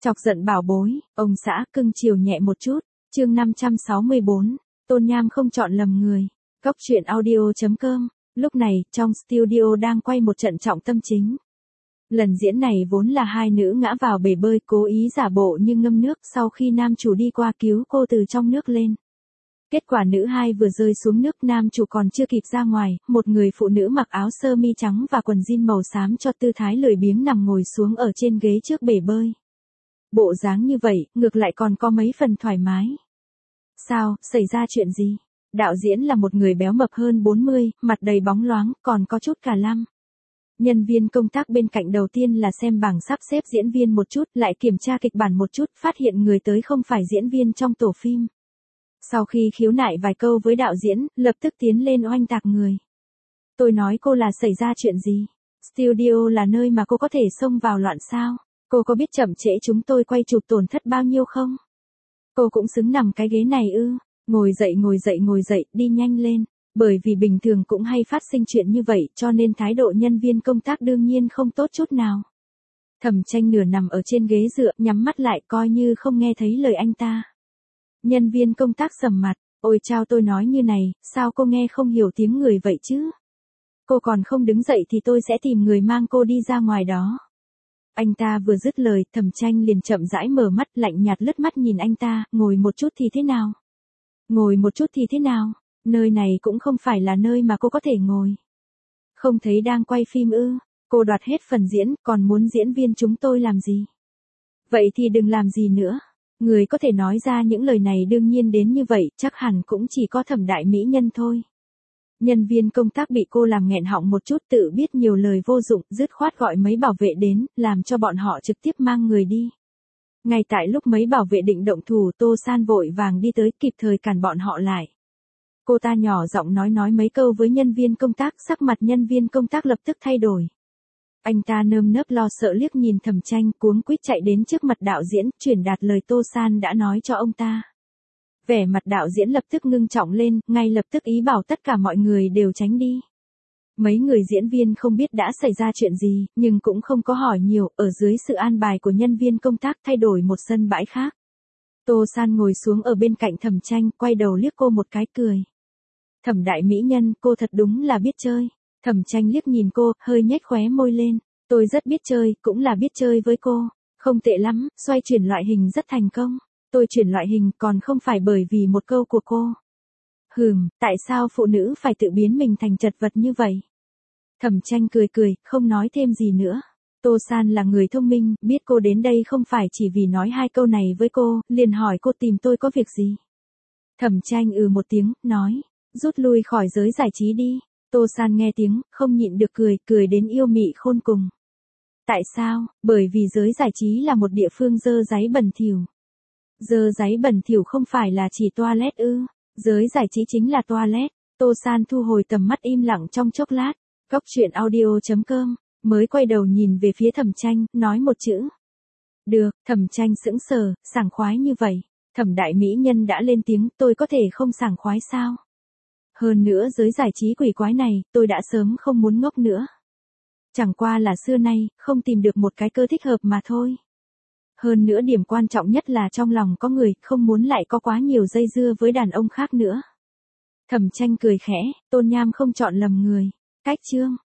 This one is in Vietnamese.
Chọc giận bảo bối, ông xã cưng chiều nhẹ một chút, chương 564, Tôn Nham không chọn lầm người. Góc truyện audio.com, lúc này, trong studio đang quay một trận trọng tâm chính. Lần diễn này vốn là hai nữ ngã vào bể bơi cố ý giả bộ như ngâm nước sau khi nam chủ đi qua cứu cô từ trong nước lên. Kết quả nữ hai vừa rơi xuống nước nam chủ còn chưa kịp ra ngoài, một người phụ nữ mặc áo sơ mi trắng và quần jean màu xám cho tư thái lười biếng nằm ngồi xuống ở trên ghế trước bể bơi. Bộ dáng như vậy, ngược lại còn có mấy phần thoải mái. Sao, xảy ra chuyện gì? Đạo diễn là một người béo mập hơn 40, mặt đầy bóng loáng, còn có chút cả lăm. Nhân viên công tác bên cạnh đầu tiên là xem bảng sắp xếp diễn viên một chút, lại kiểm tra kịch bản một chút, phát hiện người tới không phải diễn viên trong tổ phim. Sau khi khiếu nại vài câu với đạo diễn, lập tức tiến lên oanh tạc người. Tôi nói cô là xảy ra chuyện gì? Studio là nơi mà cô có thể xông vào loạn sao? Cô có biết chậm trễ chúng tôi quay chụp tổn thất bao nhiêu không? Cô cũng xứng nằm cái ghế này ư? Ngồi dậy, đi nhanh lên. Bởi vì bình thường cũng hay phát sinh chuyện như vậy cho nên thái độ nhân viên công tác đương nhiên không tốt chút nào. Thẩm Tranh nửa nằm ở trên ghế dựa nhắm mắt lại coi như không nghe thấy lời anh ta. Nhân viên công tác sầm mặt, ôi chao tôi nói như này, sao cô nghe không hiểu tiếng người vậy chứ? Cô còn không đứng dậy thì tôi sẽ tìm người mang cô đi ra ngoài đó. Anh ta vừa dứt lời, Thẩm Tranh liền chậm rãi mở mắt lạnh nhạt lướt mắt nhìn anh ta, ngồi một chút thì thế nào? Ngồi một chút thì thế nào? Nơi này cũng không phải là nơi mà cô có thể ngồi. Không thấy đang quay phim ư? Cô đoạt hết phần diễn, còn muốn diễn viên chúng tôi làm gì? Vậy thì đừng làm gì nữa. Người có thể nói ra những lời này đương nhiên đến như vậy, chắc hẳn cũng chỉ có Thẩm đại mỹ nhân thôi. Nhân viên công tác bị cô làm nghẹn họng một chút tự biết nhiều lời vô dụng, dứt khoát gọi mấy bảo vệ đến, làm cho bọn họ trực tiếp mang người đi. Ngay tại lúc mấy bảo vệ định động thủ, Tô San vội vàng đi tới kịp thời cản bọn họ lại. Cô ta nhỏ giọng nói mấy câu với nhân viên công tác, sắc mặt nhân viên công tác lập tức thay đổi. Anh ta nơm nớp lo sợ liếc nhìn Thẩm Tranh, cuống quýt chạy đến trước mặt đạo diễn, truyền đạt lời Tô San đã nói cho ông ta. Vẻ mặt đạo diễn lập tức ngưng trọng lên, ngay lập tức ý bảo tất cả mọi người đều tránh đi. Mấy người diễn viên không biết đã xảy ra chuyện gì, nhưng cũng không có hỏi nhiều, ở dưới sự an bài của nhân viên công tác thay đổi một sân bãi khác. Tô San ngồi xuống ở bên cạnh Thẩm Tranh, quay đầu liếc cô một cái cười. Thẩm đại mỹ nhân, cô thật đúng là biết chơi. Thẩm Tranh liếc nhìn cô, hơi nhếch khóe môi lên. Tôi rất biết chơi, cũng là biết chơi với cô. Không tệ lắm, xoay chuyển loại hình rất thành công. Tôi chuyển loại hình còn không phải bởi vì một câu của cô. Tại sao phụ nữ phải tự biến mình thành chật vật như vậy? Thẩm Tranh cười, không nói thêm gì nữa. Tô San là người thông minh, biết cô đến đây không phải chỉ vì nói hai câu này với cô, liền hỏi cô tìm tôi có việc gì. Thẩm Tranh một tiếng, nói, rút lui khỏi giới giải trí đi. Tô San nghe tiếng, không nhịn được cười đến yêu mị khôn cùng. Tại sao? Bởi vì giới giải trí là một địa phương dơ dáy bẩn thỉu. Dơ dáy bẩn thỉu không phải là chỉ toilet ư? Giới giải trí chính là toilet. Tô San thu hồi tầm mắt im lặng trong chốc lát. Góc truyện audio.com, mới quay đầu nhìn về phía Thẩm Tranh, nói một chữ. Được, Thẩm Tranh sững sờ, sảng khoái như vậy. Thẩm đại mỹ nhân đã lên tiếng, tôi có thể không sảng khoái sao? Hơn nữa giới giải trí quỷ quái này, tôi đã sớm không muốn ngốc nữa. Chẳng qua là xưa nay, không tìm được một cái cơ thích hợp mà thôi. Hơn nữa điểm quan trọng nhất là trong lòng có người, không muốn lại có quá nhiều dây dưa với đàn ông khác nữa. Thẩm Tranh cười khẽ, Tôn Nham không chọn lầm người. Cách chương.